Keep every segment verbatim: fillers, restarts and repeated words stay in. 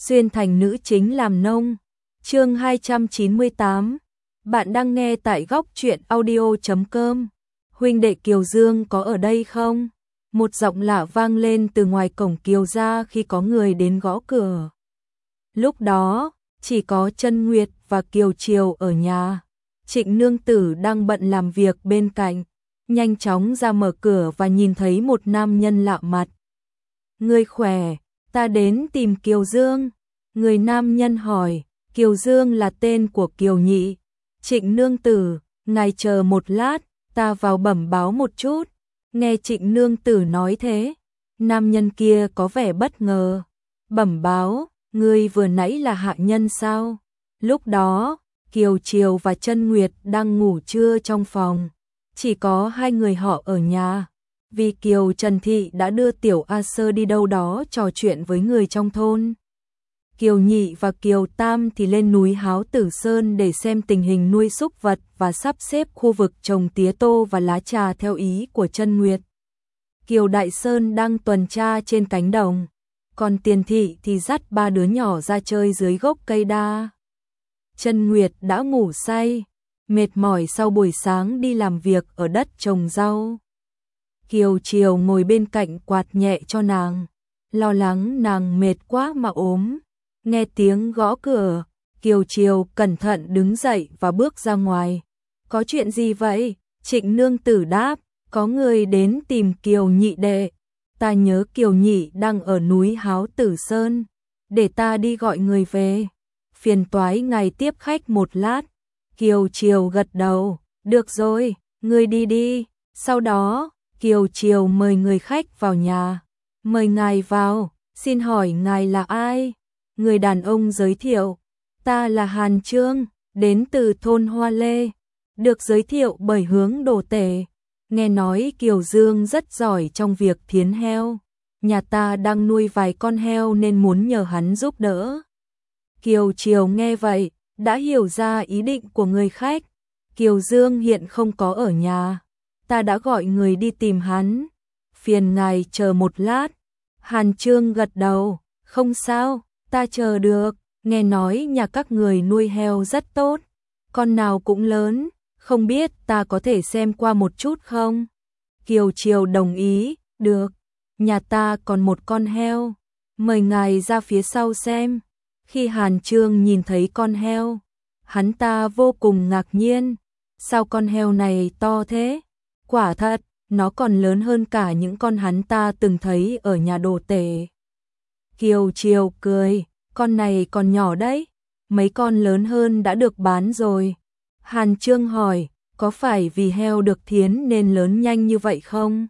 xuyên thành nữ chính làm nông. Chương hai trăm chín mươi tám. Bạn đang nghe tại góc truyện audio chấm com. Huynh đệ Kiều Dương có ở đây không? Một giọng lạ vang lên từ ngoài cổng Kiều gia khi có người đến gõ cửa. Lúc đó, chỉ có Chân Nguyệt và Kiều Triều ở nhà. Trịnh nương tử đang bận làm việc bên cạnh, nhanh chóng ra mở cửa và nhìn thấy một nam nhân lạ mặt. Người khỏe, ta đến tìm Kiều Dương. Người nam nhân hỏi, Kiều Dương là tên của Kiều Nhị. Trịnh nương tử, ngài chờ một lát, ta vào bẩm báo một chút. Nghe Trịnh nương tử nói thế, nam nhân kia có vẻ bất ngờ. Bẩm báo, ngươi vừa nãy là hạ nhân sao? Lúc đó, Kiều Triều và Chân Nguyệt đang ngủ trưa trong phòng. Chỉ có hai người họ ở nhà. Vì Kiều Trần Thị đã đưa Tiểu A Sơ đi đâu đó trò chuyện với người trong thôn. Kiều Nhị và Kiều Tam thì lên núi Háo Tử Sơn để xem tình hình nuôi súc vật và sắp xếp khu vực trồng tía tô và lá trà theo ý của Chân Nguyệt. Kiều Đại Sơn đang tuần tra trên cánh đồng, còn Tiền Thị thì dắt ba đứa nhỏ ra chơi dưới gốc cây đa. Chân Nguyệt đã ngủ say, mệt mỏi sau buổi sáng đi làm việc ở đất trồng rau. Kiều Triều ngồi bên cạnh quạt nhẹ cho nàng, lo lắng nàng mệt quá mà ốm. Nghe tiếng gõ cửa, Kiều Triều cẩn thận đứng dậy và bước ra ngoài. Có chuyện gì vậy? Trịnh nương tử đáp, có người đến tìm Kiều Nhị đệ. Ta nhớ Kiều Nhị đang ở núi Háo Tử Sơn, để ta đi gọi người về. Phiền toái ngài tiếp khách một lát. Kiều Triều gật đầu, được rồi, ngươi đi đi. Sau đó, Kiều Triều mời người khách vào nhà. Mời ngài vào, xin hỏi ngài là ai? Người đàn ông giới thiệu, ta là Hàn Trương, đến từ thôn Hoa Lê, được giới thiệu bởi Hướng Đồ Tể. Nghe nói Kiều Dương rất giỏi trong việc thiến heo, nhà ta đang nuôi vài con heo nên muốn nhờ hắn giúp đỡ. Kiều Triều nghe vậy, đã hiểu ra ý định của người khách. Kiều Dương hiện không có ở nhà, ta đã gọi người đi tìm hắn. Phiền ngài chờ một lát. Hàn Trương gật đầu, không sao, ta chờ được. Nghe nói nhà các người nuôi heo rất tốt, con nào cũng lớn, không biết ta có thể xem qua một chút không? Kiều Triều đồng ý, được, nhà ta còn một con heo, mời ngài ra phía sau xem. Khi Hàn Trương nhìn thấy con heo, hắn ta vô cùng ngạc nhiên. Sao con heo này to thế? Quả thật, nó còn lớn hơn cả những con hắn ta từng thấy ở nhà Đồ Tể. Kiều Triều cười, con này còn nhỏ đấy, mấy con lớn hơn đã được bán rồi. Hàn Trương hỏi, có phải vì heo được thiến nên lớn nhanh như vậy không?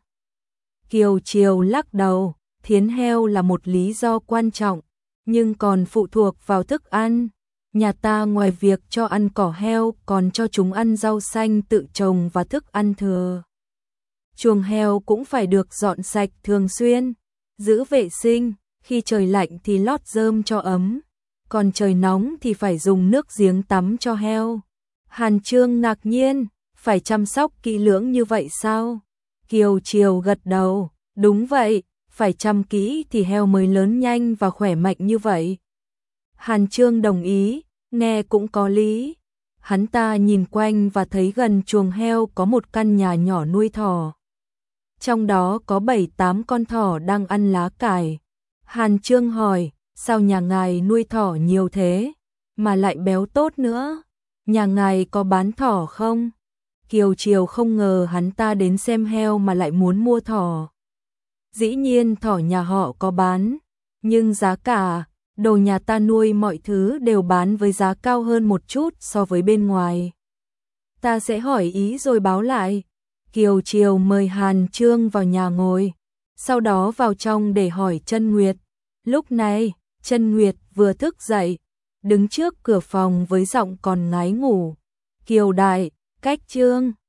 Kiều Triều lắc đầu, thiến heo là một lý do quan trọng, nhưng còn phụ thuộc vào thức ăn. Nhà ta ngoài việc cho ăn cỏ heo còn cho chúng ăn rau xanh tự trồng và thức ăn thừa. Chuồng heo cũng phải được dọn sạch thường xuyên, giữ vệ sinh, khi trời lạnh thì lót rơm cho ấm, còn trời nóng thì phải dùng nước giếng tắm cho heo. Hàn Trương ngạc nhiên, phải chăm sóc kỹ lưỡng như vậy sao? Kiều Triều gật đầu, đúng vậy, phải chăm kỹ thì heo mới lớn nhanh và khỏe mạnh như vậy. Hàn Trương đồng ý, nghe cũng có lý. Hắn ta nhìn quanh và thấy gần chuồng heo có một căn nhà nhỏ nuôi thỏ. Trong đó có bảy tám con thỏ đang ăn lá cải. Hàn Trương hỏi, sao nhà ngài nuôi thỏ nhiều thế, mà lại béo tốt nữa? Nhà ngài có bán thỏ không? Kiều Triều không ngờ hắn ta đến xem heo mà lại muốn mua thỏ. Dĩ nhiên thỏ nhà họ có bán, nhưng giá cả, đồ nhà ta nuôi mọi thứ đều bán với giá cao hơn một chút so với bên ngoài. Ta sẽ hỏi ý rồi báo lại. Kiều Triều mời Hàn Trương vào nhà ngồi, sau đó vào trong để hỏi Chân Nguyệt. Lúc này, Chân Nguyệt vừa thức dậy, đứng trước cửa phòng với giọng còn ngái ngủ. Kiều đại, cách Trương,